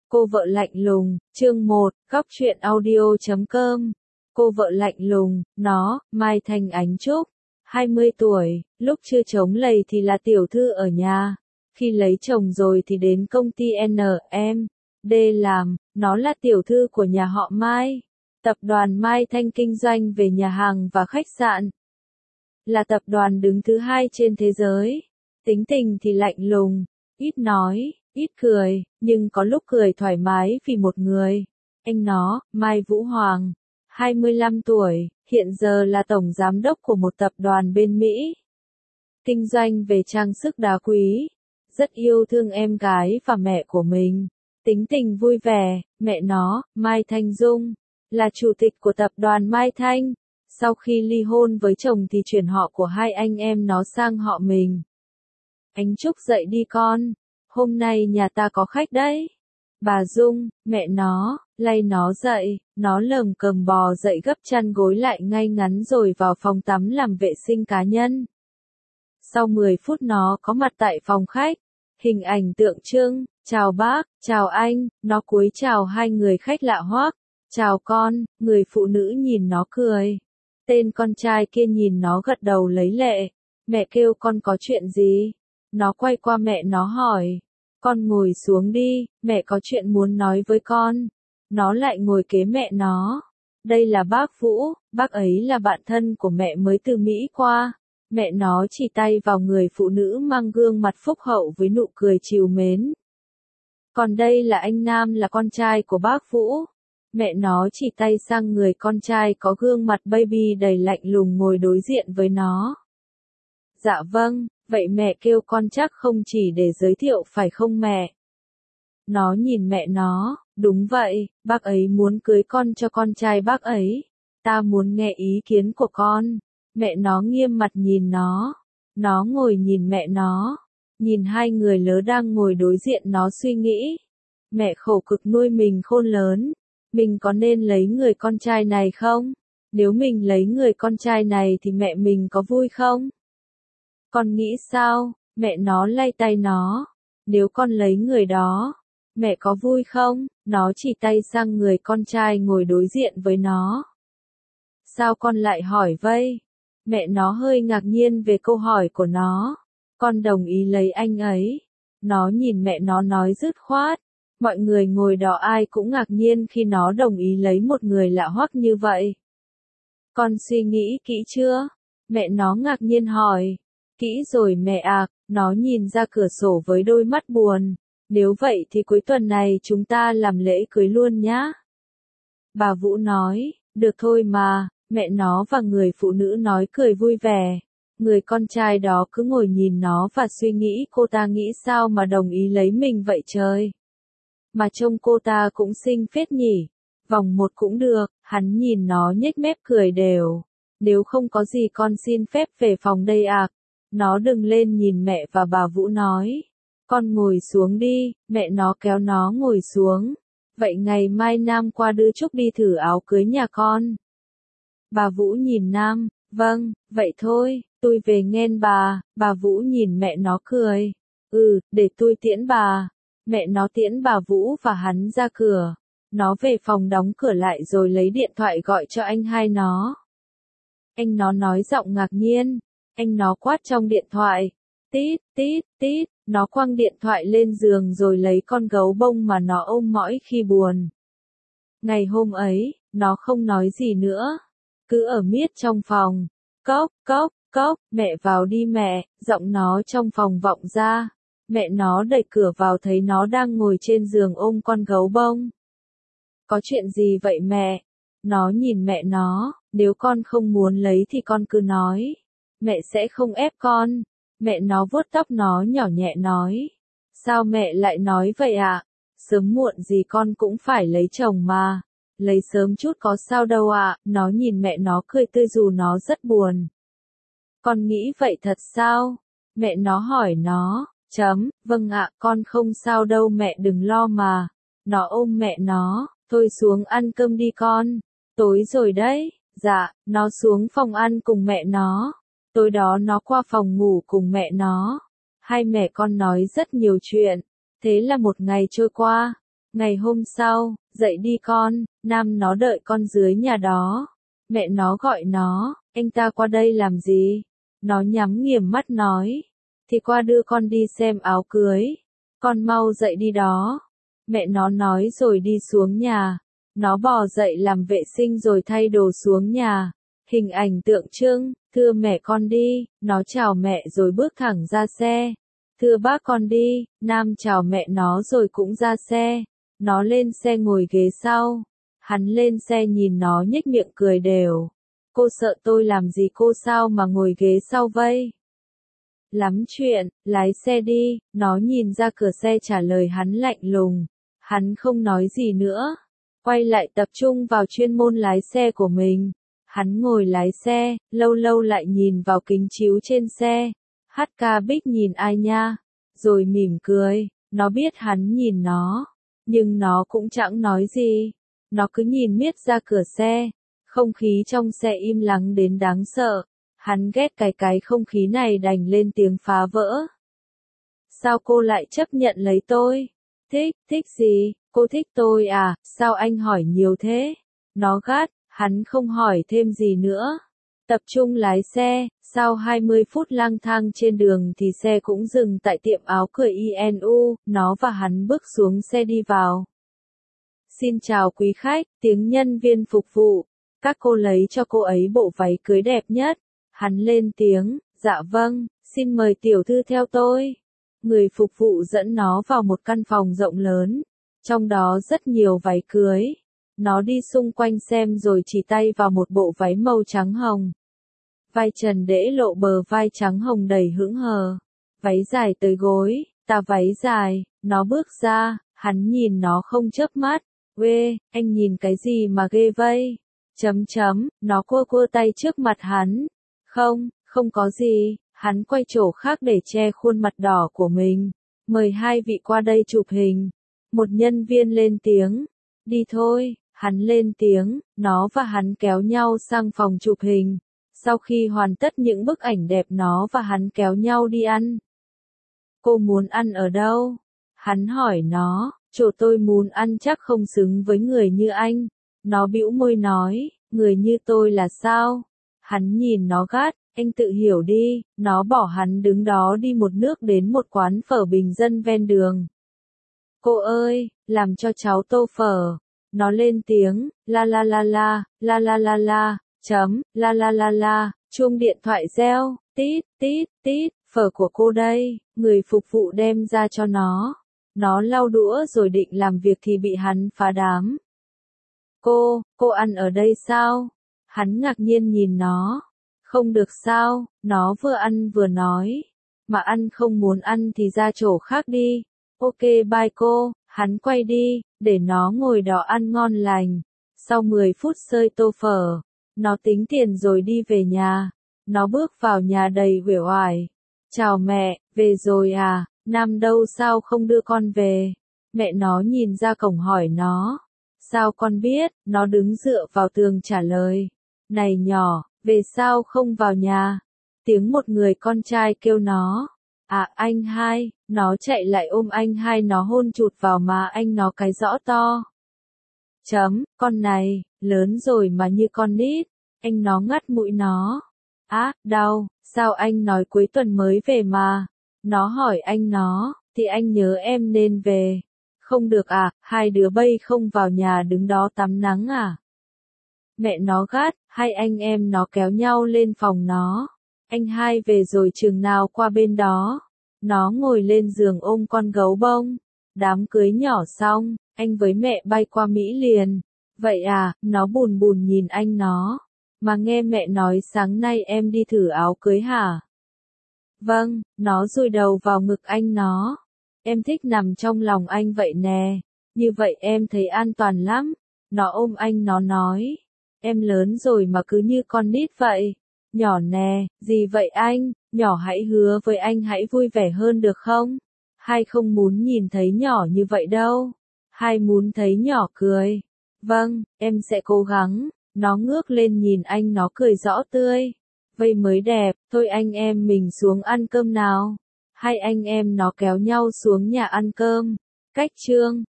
Cô vợ lạnh lùng, chương 1, góc truyện audio.com. Cô vợ lạnh lùng, nó, Mai Thanh Ánh Trúc, 20 tuổi, lúc chưa trống lầy thì là tiểu thư ở nhà, khi lấy chồng rồi thì đến công ty NMD làm, nó là tiểu thư của nhà họ Mai. Tập đoàn Mai Thanh kinh doanh về nhà hàng và khách sạn, là tập đoàn đứng thứ 2 trên thế giới. Tính tình thì lạnh lùng, ít nói, ít cười, nhưng có lúc cười thoải mái vì một người. Anh nó, Mai Vũ Hoàng, 25 tuổi, hiện giờ là tổng giám đốc của một tập đoàn bên Mỹ. Kinh doanh về trang sức đá quý, rất yêu thương em gái và mẹ của mình. Tính tình vui vẻ, mẹ nó, Mai Thanh Dung, là chủ tịch của tập đoàn Mai Thanh. Sau khi ly hôn với chồng thì chuyển họ của hai anh em nó sang họ mình. Ánh Trúc dậy đi con, hôm nay nhà ta có khách đấy. Bà Dung, mẹ nó, lay nó dậy, nó lờm cờm bò dậy gấp chăn gối lại ngay ngắn rồi vào phòng tắm làm vệ sinh cá nhân. Sau 10 phút nó có mặt tại phòng khách, hình ảnh tượng trưng, chào bác, chào anh, nó cúi chào hai người khách lạ hoắc, chào con, người phụ nữ nhìn nó cười. Tên con trai kia nhìn nó gật đầu lấy lệ, mẹ kêu con có chuyện gì? Nó quay qua mẹ nó hỏi, con ngồi xuống đi, mẹ có chuyện muốn nói với con. Nó lại ngồi kế mẹ nó. Đây là bác Vũ, bác ấy là bạn thân của mẹ mới từ Mỹ qua. Mẹ nó chỉ tay vào người phụ nữ mang gương mặt phúc hậu với nụ cười trìu mến. Còn đây là anh Nam là con trai của bác Vũ. Mẹ nó chỉ tay sang người con trai có gương mặt baby đầy lạnh lùng ngồi đối diện với nó. Dạ vâng, vậy mẹ kêu con chắc không chỉ để giới thiệu phải không mẹ? Nó nhìn mẹ nó, đúng vậy, bác ấy muốn cưới con cho con trai bác ấy. Ta muốn nghe ý kiến của con. Mẹ nó nghiêm mặt nhìn nó. Nó ngồi nhìn mẹ nó. Nhìn hai người lớn đang ngồi đối diện nó suy nghĩ. Mẹ khổ cực nuôi mình khôn lớn. Mình có nên lấy người con trai này không? Nếu mình lấy người con trai này thì mẹ mình có vui không? Con nghĩ sao? Mẹ nó lay tay nó. Nếu con lấy người đó, mẹ có vui không? Nó chỉ tay sang người con trai ngồi đối diện với nó. Sao con lại hỏi vây? Mẹ nó hơi ngạc nhiên về câu hỏi của nó. Con đồng ý lấy anh ấy. Nó nhìn mẹ nó nói dứt khoát. Mọi người ngồi đó ai cũng ngạc nhiên khi nó đồng ý lấy một người lạ hoắc như vậy. Con suy nghĩ kỹ chưa? Mẹ nó ngạc nhiên hỏi. Kỹ rồi mẹ ạ, nó nhìn ra cửa sổ với đôi mắt buồn. Nếu vậy thì cuối tuần này chúng ta làm lễ cưới luôn nhá. Bà Vũ nói, được thôi mà, mẹ nó và người phụ nữ nói cười vui vẻ. Người con trai đó cứ ngồi nhìn nó và suy nghĩ cô ta nghĩ sao mà đồng ý lấy mình vậy trời. Mà trông cô ta cũng xinh phết nhỉ. Vòng một cũng được, hắn nhìn nó nhếch mép cười đều. Nếu không có gì con xin phép về phòng đây ạ. Nó đứng lên nhìn mẹ và bà Vũ nói. Con ngồi xuống đi, mẹ nó kéo nó ngồi xuống. Vậy ngày mai Nam qua đưa Trúc đi thử áo cưới nhà con. Bà Vũ nhìn Nam, vâng, vậy thôi, tôi về nghen bà Vũ nhìn mẹ nó cười. Để tôi tiễn bà. Mẹ nó tiễn bà Vũ và hắn ra cửa. Nó về phòng đóng cửa lại rồi lấy điện thoại gọi cho anh hai nó. Anh nó nói giọng ngạc nhiên. Anh nó quát trong điện thoại. Tít, tít, tít. Nó quăng điện thoại lên giường rồi lấy con gấu bông mà nó ôm mỏi khi buồn. Ngày hôm ấy, nó không nói gì nữa. Cứ ở miết trong phòng. Cốc, cốc, cốc, mẹ vào đi mẹ, giọng nó trong phòng vọng ra. Mẹ nó đẩy cửa vào thấy nó đang ngồi trên giường ôm con gấu bông. Có chuyện gì vậy mẹ? Nó nhìn mẹ nó, nếu con không muốn lấy thì con cứ nói. Mẹ sẽ không ép con. Mẹ nó vuốt tóc nó nhỏ nhẹ nói. Sao mẹ lại nói vậy ạ? Sớm muộn gì con cũng phải lấy chồng mà. Lấy sớm chút có sao đâu ạ. Nó nhìn mẹ nó cười tươi dù nó rất buồn. Con nghĩ vậy thật sao? Mẹ nó hỏi nó. Vâng ạ, con không sao đâu mẹ đừng lo mà. Nó ôm mẹ nó. Thôi xuống ăn cơm đi con. Tối rồi đấy. Dạ, nó xuống phòng ăn cùng mẹ nó. Tối đó nó qua phòng ngủ cùng mẹ nó. Hai mẹ con nói rất nhiều chuyện. Thế là một ngày trôi qua. Ngày hôm sau, dậy đi con, Nam nó đợi con dưới nhà đó. Mẹ nó gọi nó, anh ta qua đây làm gì? Nó nhắm nghiền mắt nói, thì qua đưa con đi xem áo cưới. Con mau dậy đi đó. Mẹ nó nói rồi đi xuống nhà. Nó bò dậy làm vệ sinh rồi thay đồ xuống nhà. Hình ảnh tượng trưng, thưa mẹ con đi, nó chào mẹ rồi bước thẳng ra xe. Thưa bác con đi, Nam chào mẹ nó rồi cũng ra xe. Nó lên xe ngồi ghế sau. Hắn lên xe nhìn nó nhếch miệng cười đều. Cô sợ tôi làm gì cô sao mà ngồi ghế sau vây? Lắm chuyện, lái xe đi, nó nhìn ra cửa xe trả lời hắn lạnh lùng. Hắn không nói gì nữa. Quay lại tập trung vào chuyên môn lái xe của mình. Hắn ngồi lái xe, lâu lâu lại nhìn vào kính chiếu trên xe. HK Bích nhìn ai nha? Rồi mỉm cười, nó biết hắn nhìn nó. Nhưng nó cũng chẳng nói gì. Nó cứ nhìn miết ra cửa xe. Không khí trong xe im lặng đến đáng sợ. Hắn ghét cái không khí này đành lên tiếng phá vỡ. Sao cô lại chấp nhận lấy tôi? Thích gì? Cô thích tôi à? Sao anh hỏi nhiều thế? Nó gắt, hắn không hỏi thêm gì nữa. Tập trung lái xe, sau 20 phút lang thang trên đường thì xe cũng dừng tại tiệm áo cưới INU, nó và hắn bước xuống xe đi vào. Xin chào quý khách, tiếng nhân viên phục vụ. Các cô lấy cho cô ấy bộ váy cưới đẹp nhất. Hắn lên tiếng, dạ vâng, xin mời tiểu thư theo tôi. Người phục vụ dẫn nó vào một căn phòng rộng lớn. Trong đó rất nhiều váy cưới. Nó đi xung quanh xem rồi chỉ tay vào một bộ váy màu trắng hồng. Vai trần để lộ bờ vai trắng hồng đầy hững hờ. Váy dài tới gối, tà váy dài, nó bước ra, hắn nhìn nó không chớp mắt. Ghê, anh nhìn cái gì mà ghê vây? Nó cua tay trước mặt hắn. Không có gì, hắn quay chỗ khác để che khuôn mặt đỏ của mình. Mời hai vị qua đây chụp hình. Một nhân viên lên tiếng. Đi thôi, hắn lên tiếng, nó và hắn kéo nhau sang phòng chụp hình. Sau khi hoàn tất những bức ảnh đẹp nó và hắn kéo nhau đi ăn. Cô muốn ăn ở đâu? Hắn hỏi nó, chỗ tôi muốn ăn chắc không xứng với người như anh. Nó bĩu môi nói, người như tôi là sao? Hắn nhìn nó gắt, anh tự hiểu đi, nó bỏ hắn đứng đó đi một nước đến một quán phở bình dân ven đường. Cô ơi, làm cho cháu tô phở. Nó lên tiếng, la la la la, la la la la, la la la la, chuông điện thoại reo, tít, phở của cô đây, người phục vụ đem ra cho nó. Nó lau đũa rồi định làm việc thì bị hắn phá đám. Cô ăn ở đây sao? Hắn ngạc nhiên nhìn nó. Không được sao, nó vừa ăn vừa nói. Mà ăn không muốn ăn thì ra chỗ khác đi. Ok bye cô, hắn quay đi, để nó ngồi đó ăn ngon lành. Sau 10 phút xơi tô phở, nó tính tiền rồi đi về nhà. Nó bước vào nhà đầy uể oải. Chào mẹ, về rồi à, Nam đâu sao không đưa con về? Mẹ nó nhìn ra cổng hỏi nó. Sao con biết? Nó đứng dựa vào tường trả lời. Này nhỏ, về sao không vào nhà? Tiếng một người con trai kêu nó. À anh hai, nó chạy lại ôm anh hai nó hôn chụt vào má anh nó cái rõ to. Con này, lớn rồi mà như con nít. Anh nó ngắt mũi nó. Á, đau, sao anh nói cuối tuần mới về mà? Nó hỏi anh nó, thì anh nhớ em nên về. Không được à, hai đứa bay không vào nhà đứng đó tắm nắng à? Mẹ nó gắt, hai anh em nó kéo nhau lên phòng nó. Anh hai về rồi chừng nào qua bên đó. Nó ngồi lên giường ôm con gấu bông. Đám cưới nhỏ xong, anh với mẹ bay qua Mỹ liền. Vậy à, nó buồn buồn nhìn anh nó. Mà nghe mẹ nói sáng nay em đi thử áo cưới hả? Vâng, nó dụi đầu vào ngực anh nó. Em thích nằm trong lòng anh vậy nè. Như vậy em thấy an toàn lắm. Nó ôm anh nó nói. Em lớn rồi mà cứ như con nít vậy. Nhỏ nè, gì vậy anh? Nhỏ hãy hứa với anh hãy vui vẻ hơn được không? Hai không muốn nhìn thấy nhỏ như vậy đâu. Hai muốn thấy nhỏ cười. Vâng, em sẽ cố gắng. Nó ngước lên nhìn anh nó cười rõ tươi. Vậy mới đẹp, thôi anh em mình xuống ăn cơm nào. Hai anh em nó kéo nhau xuống nhà ăn cơm. Cách chương